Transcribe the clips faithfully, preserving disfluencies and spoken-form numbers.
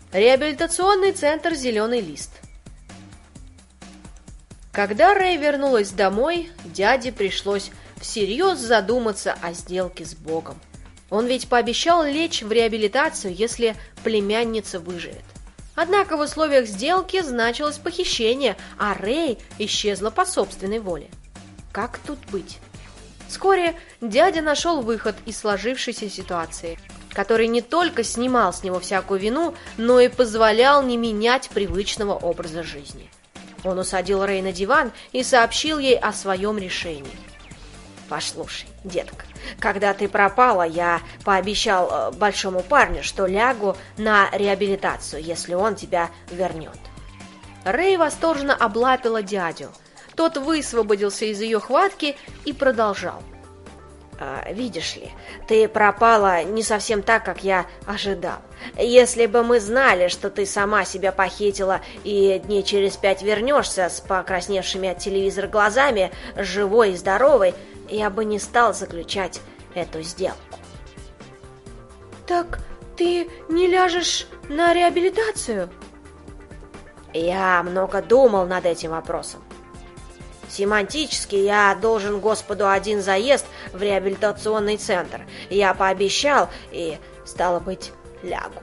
Реабилитационный центр «Зеленый лист». Когда Рэй вернулась домой, дяде пришлось всерьез задуматься о сделке с Богом. Он ведь пообещал лечь в реабилитацию, если племянница выживет. Однако в условиях сделки значилось похищение, а Рэй исчезла по собственной воле. Как тут быть? Вскоре дядя нашел выход из сложившейся ситуации, который не только снимал с него всякую вину, но и позволял не менять привычного образа жизни. Он усадил Рэй на диван и сообщил ей о своем решении. «Послушай, детка, когда ты пропала, я пообещал э, большому парню, что лягу на реабилитацию, если он тебя вернет». Рэй восторженно облапила дядю. Тот высвободился из ее хватки и продолжал. А, «Видишь ли, ты пропала не совсем так, как я ожидал. Если бы мы знали, что ты сама себя похитила и дней через пять вернешься с покрасневшими от телевизора глазами, живой и здоровой, я бы не стал заключать эту сделку». «Так ты не ляжешь на реабилитацию?» «Я много думал над этим вопросом. Семантически я должен Господу один заезд в реабилитационный центр. Я пообещал и, стало быть, лягу».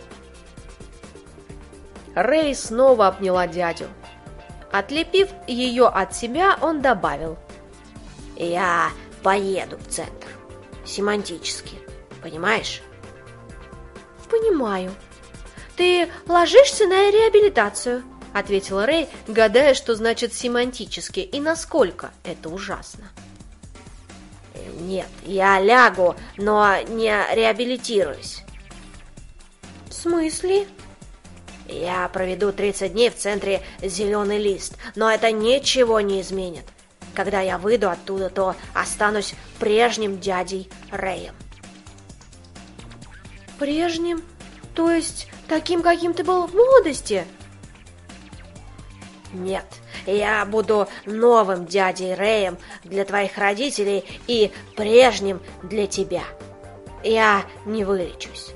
Рэй снова обняла дядю. Отлепив ее от себя, он добавил. «Я поеду в центр. Семантически. Понимаешь?» «Понимаю. Ты ложишься на реабилитацию», — ответила Рэй, гадая, что значит семантически и насколько это ужасно. «Нет, я лягу, но не реабилитируюсь». «В смысле?» «Я проведу тридцать дней в центре «Зеленый лист», но это ничего не изменит. Когда я выйду оттуда, то останусь прежним дядей Рэем». «Прежним? То есть таким, каким ты был в молодости?» «Нет, я буду новым дядей Рэем для твоих родителей и прежним для тебя. Я не вылечусь».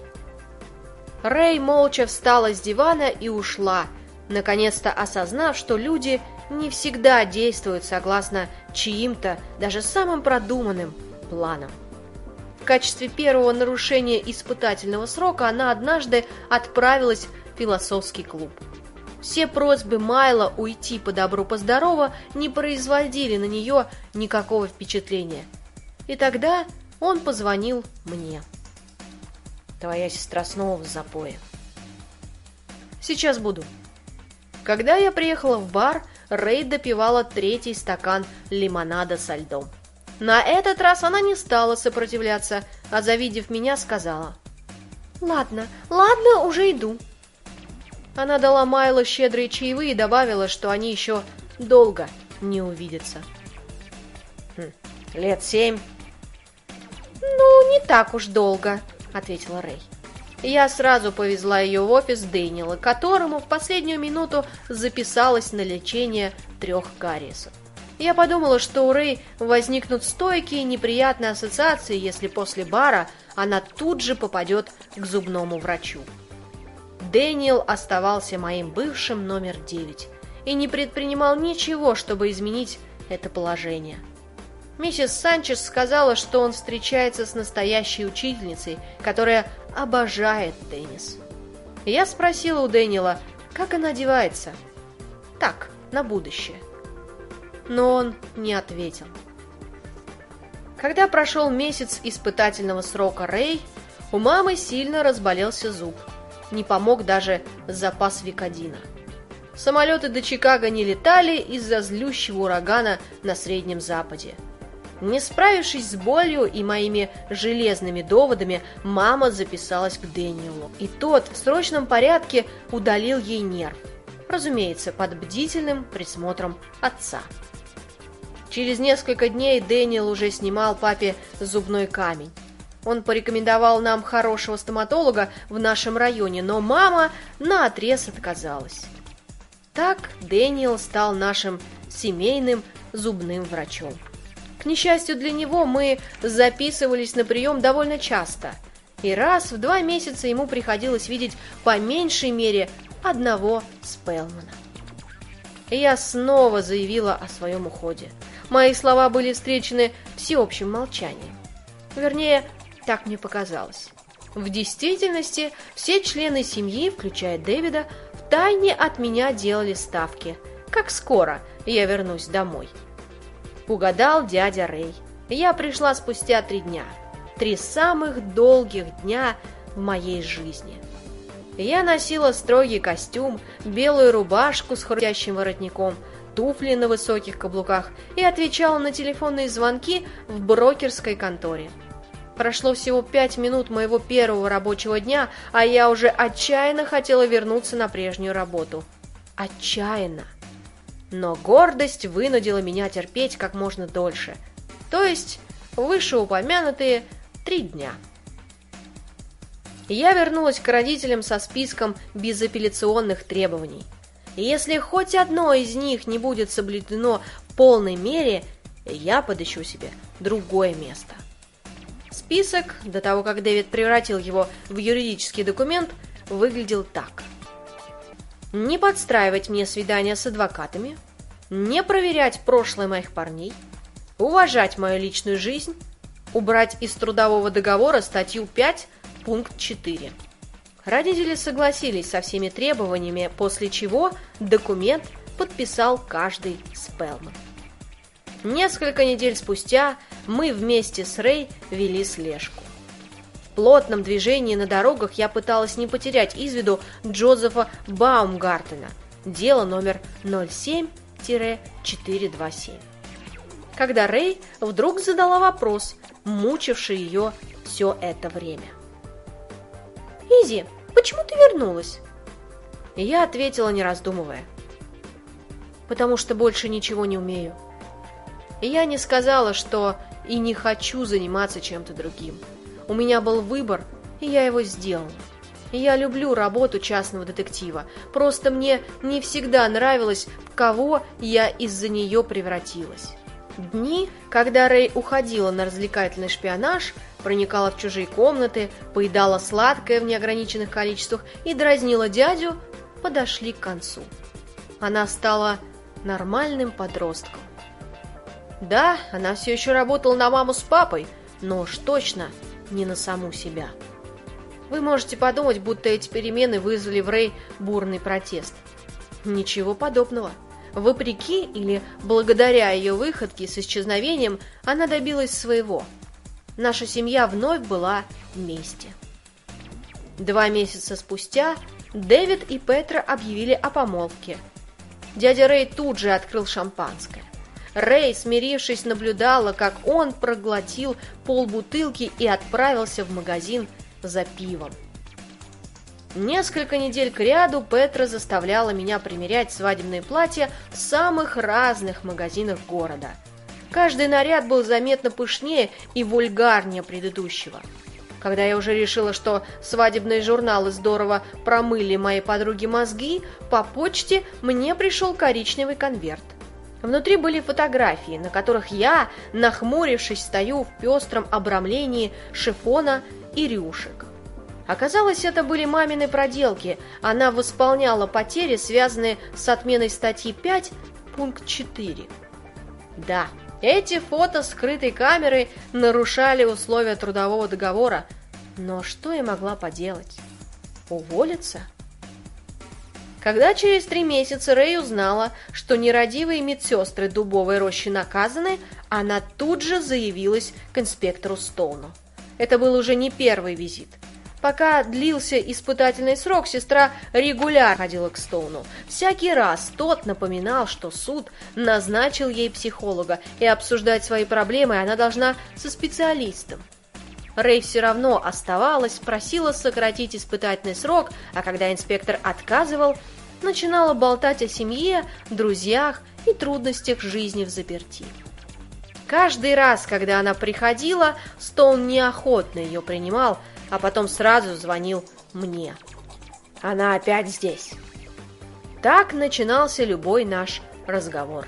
Рэй молча встала с дивана и ушла, наконец-то осознав, что люди не всегда действуют согласно чьим-то, даже самым продуманным планам. В качестве первого нарушения испытательного срока она однажды отправилась в философский клуб. Все просьбы Майла уйти по добру по здорову не производили на нее никакого впечатления. И тогда он позвонил мне. «Твоя сестра снова в запое». «Сейчас буду». Когда я приехала в бар, Рэй допивала третий стакан лимонада со льдом. На этот раз она не стала сопротивляться, а, завидев меня, сказала: «Ладно, ладно, уже иду». Она дала Майлу щедрые чаевые и добавила, что они еще долго не увидятся. «Хм, лет семь?» «Ну, не так уж долго», — ответила Рэй. Я сразу повезла ее в офис Дэниела, которому в последнюю минуту записалась на лечение трех кариесов. Я подумала, что у Рэй возникнут стойкие неприятные ассоциации, если после бара она тут же попадет к зубному врачу. Дэниел оставался моим бывшим номер девять и не предпринимал ничего, чтобы изменить это положение. Миссис Санчес сказала, что он встречается с настоящей учительницей, которая обожает теннис. Я спросила у Дэниела, как она одевается. Так, на будущее. Но он не ответил. Когда прошел месяц испытательного срока Рэй, у мамы сильно разболелся зуб. Не помог даже запас Викодина. Самолеты до Чикаго не летали из-за злющего урагана на Среднем Западе. Не справившись с болью и моими железными доводами, мама записалась к Дэниелу, и тот в срочном порядке удалил ей нерв, разумеется, под бдительным присмотром отца. Через несколько дней Дэниел уже снимал папе зубной камень. Он порекомендовал нам хорошего стоматолога в нашем районе, но мама наотрез отказалась. Так Дэниел стал нашим семейным зубным врачом. К несчастью для него, мы записывались на прием довольно часто. И раз в два месяца ему приходилось видеть по меньшей мере одного Спелмана. И я снова заявила о своем уходе. Мои слова были встречены всеобщим молчанием. Вернее, так мне показалось. В действительности, все члены семьи, включая Дэвида, втайне от меня делали ставки, как скоро я вернусь домой. Угадал дядя Рэй. Я пришла спустя три дня. Три самых долгих дня в моей жизни. Я носила строгий костюм, белую рубашку с хрустящим воротником, туфли на высоких каблуках и отвечала на телефонные звонки в брокерской конторе. Прошло всего пять минут моего первого рабочего дня, а я уже отчаянно хотела вернуться на прежнюю работу. Отчаянно. Но гордость вынудила меня терпеть как можно дольше. То есть вышеупомянутые три дня. Я вернулась к родителям со списком безапелляционных требований. И если хоть одно из них не будет соблюдено в полной мере, я подыщу себе другое место. Список, до того, как Дэвид превратил его в юридический документ, выглядел так. Не подстраивать мне свидания с адвокатами, не проверять прошлое моих парней, уважать мою личную жизнь, убрать из трудового договора статью пять, пункт четыре. Родители согласились со всеми требованиями, после чего документ подписал каждый Спелман. Несколько недель спустя мы вместе с Рэй вели слежку. В плотном движении на дорогах я пыталась не потерять из виду Джозефа Баумгартена, дело номер ноль семь четыре два семь. Когда Рэй вдруг задала вопрос, мучивший ее все это время. «Изи, почему ты вернулась?» И я ответила, не раздумывая. «Потому что больше ничего не умею». И я не сказала, что и не хочу заниматься чем-то другим. У меня был выбор, и я его сделала. И я люблю работу частного детектива. Просто мне не всегда нравилось, в кого я из-за нее превратилась. Дни, когда Рэй уходила на развлекательный шпионаж, проникала в чужие комнаты, поедала сладкое в неограниченных количествах и дразнила дядю, подошли к концу. Она стала нормальным подростком. Да, она все еще работала на маму с папой, но уж точно не на саму себя. Вы можете подумать, будто эти перемены вызвали в Рэй бурный протест. Ничего подобного. Вопреки или благодаря ее выходке с исчезновением, она добилась своего. Наша семья вновь была вместе. Два месяца спустя Дэвид и Петра объявили о помолвке. Дядя Рэй тут же открыл шампанское. Рэй, смирившись, наблюдала, как он проглотил полбутылки и отправился в магазин за пивом. Несколько недель кряду Петра заставляла меня примерять свадебные платья в самых разных магазинах города. Каждый наряд был заметно пышнее и вульгарнее предыдущего. Когда я уже решила, что свадебные журналы здорово промыли моей подруге мозги, по почте мне пришел коричневый конверт. Внутри были фотографии, на которых я, нахмурившись, стою в пестром обрамлении шифона и рюшек. Оказалось, это были мамины проделки. Она восполняла потери, связанные с отменой статьи пять, пункт четыре. Да, эти фото скрытой камерой нарушали условия трудового договора. Но что я могла поделать? Уволиться? Когда через три месяца Рэй узнала, что нерадивые медсестры Дубовой рощи наказаны, она тут же заявилась к инспектору Стоуну. Это был уже не первый визит. Пока длился испытательный срок, сестра регулярно ходила к Стоуну. Всякий раз тот напоминал, что суд назначил ей психолога, и обсуждать свои проблемы она должна со специалистом. Рэй все равно оставалась, просила сократить испытательный срок, а когда инспектор отказывал, начинала болтать о семье, друзьях и трудностях жизни взаперти. Каждый раз, когда она приходила, Стоун неохотно ее принимал, а потом сразу звонил мне. Она опять здесь. Так начинался любой наш разговор.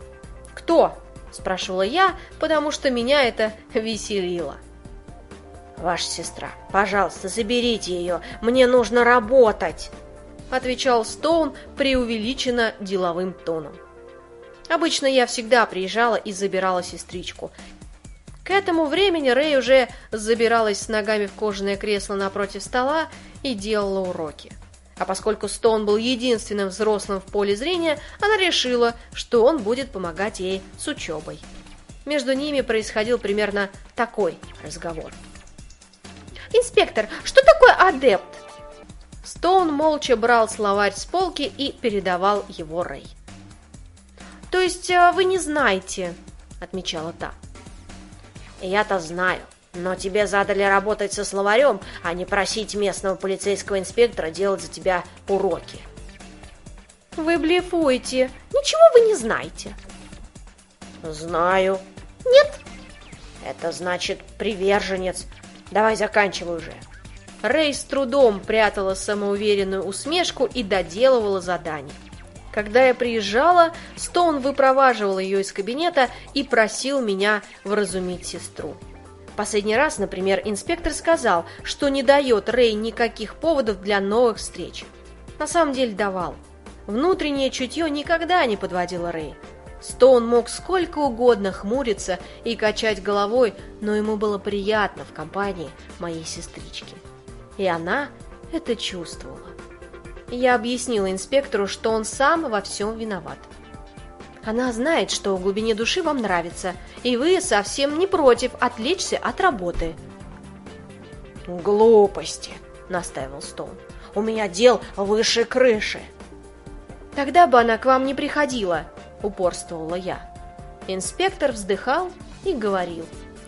«Кто?» – спрашивала я, потому что меня это веселило. «Ваша сестра, пожалуйста, заберите ее, мне нужно работать», — отвечал Стоун преувеличенно деловым тоном. Обычно я всегда приезжала и забирала сестричку. К этому времени Рэй уже забиралась с ногами в кожаное кресло напротив стола и делала уроки. А поскольку Стоун был единственным взрослым в поле зрения, она решила, что он будет помогать ей с учебой. Между ними происходил примерно такой разговор. «Инспектор, что такое адепт?» Стоун молча брал словарь с полки и передавал его Рэй. «То есть вы не знаете?» — отмечала та. «Я-то знаю, но тебе задали работать со словарем, а не просить местного полицейского инспектора делать за тебя уроки». «Вы блефуете. Ничего вы не знаете». «Знаю». «Нет». «Это значит приверженец. Давай заканчивай уже». Рэй с трудом прятала самоуверенную усмешку и доделывала задание. Когда я приезжала, Стоун выпроваживал ее из кабинета и просил меня вразумить сестру. Последний раз, например, инспектор сказал, что не дает Рэй никаких поводов для новых встреч. На самом деле давал. Внутреннее чутье никогда не подводило Рэй. Стоун мог сколько угодно хмуриться и качать головой, но ему было приятно в компании моей сестрички. И она это чувствовала. Я объяснила инспектору, что он сам во всем виноват. Она знает, что в глубине души вам нравится, и вы совсем не против отвлечься от работы. «Глупости», — настаивал Стоун. «У меня дел выше крыши». «Тогда бы она к вам не приходила», — упорствовала я. Инспектор вздыхал и говорил.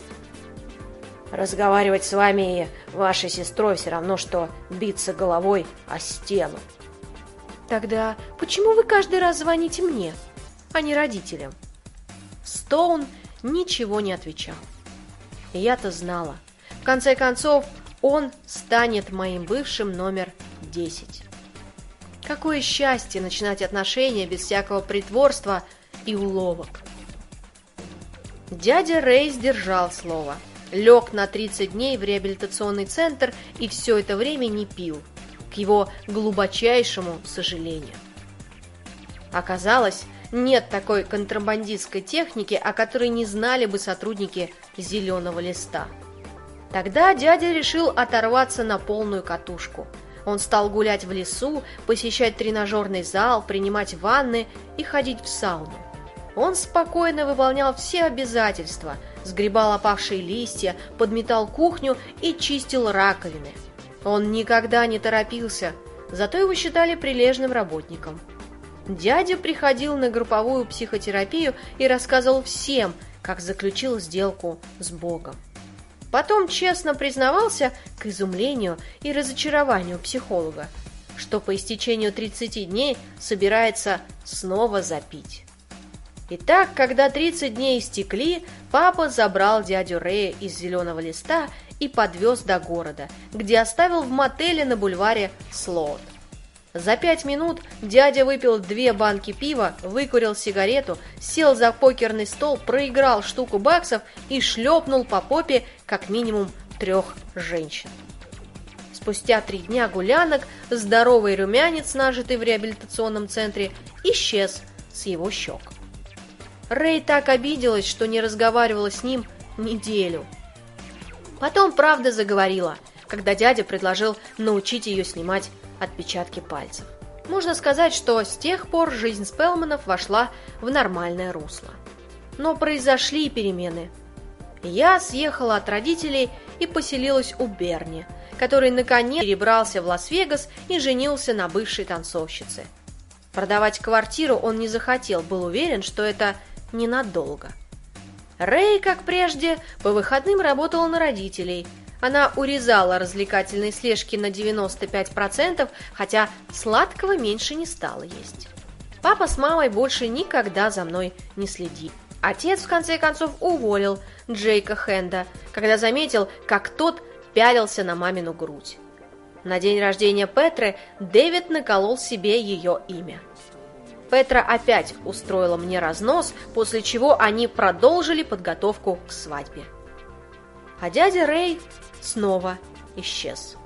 «Разговаривать с вами и вашей сестрой все равно, что биться головой о стену». «Тогда почему вы каждый раз звоните мне, а не родителям?» Стоун ничего не отвечал. И я-то знала. В конце концов, он станет моим бывшим номер десять. Какое счастье начинать отношения без всякого притворства и уловок. Дядя Рэй сдержал слово. Лег на тридцать дней в реабилитационный центр и все это время не пил, к его глубочайшему сожалению. Оказалось, нет такой контрабандистской техники, о которой не знали бы сотрудники «Зеленого листа». Тогда дядя решил оторваться на полную катушку. Он стал гулять в лесу, посещать тренажерный зал, принимать ванны и ходить в сауну. Он спокойно выполнял все обязательства, сгребал опавшие листья, подметал кухню и чистил раковины. Он никогда не торопился, зато его считали прилежным работником. Дядя приходил на групповую психотерапию и рассказывал всем, как заключил сделку с Богом. Потом честно признавался, к изумлению и разочарованию психолога, что по истечению тридцати дней собирается снова запить. Итак, когда тридцать дней истекли, папа забрал дядю Рэя из «Зеленого листа» и подвез до города, где оставил в мотеле на бульваре Слоут. За пять минут дядя выпил две банки пива, выкурил сигарету, сел за покерный стол, проиграл штуку баксов и шлепнул по попе как минимум трех женщин. Спустя три дня гулянок здоровый румянец, нажитый в реабилитационном центре, исчез с его щек. Рэй так обиделась, что не разговаривала с ним неделю. Потом правда заговорила, когда дядя предложил научить ее снимать отпечатки пальцев. Можно сказать, что с тех пор жизнь Спелманов вошла в нормальное русло. Но произошли перемены. Я съехала от родителей и поселилась у Берни, который наконец перебрался в Лас-Вегас и женился на бывшей танцовщице. Продавать квартиру он не захотел, был уверен, что это ненадолго. Рэй, как прежде, по выходным работала на родителей. Она урезала развлекательные слежки на девяносто пять процентов, хотя сладкого меньше не стала есть. Папа с мамой больше никогда за мной не следили. Отец, в конце концов, уволил Джейка Хенда, когда заметил, как тот пялился на мамину грудь. На день рождения Петры Дэвид наколол себе ее имя. Петра опять устроила мне разнос, после чего они продолжили подготовку к свадьбе. А дядя Рэй снова исчез.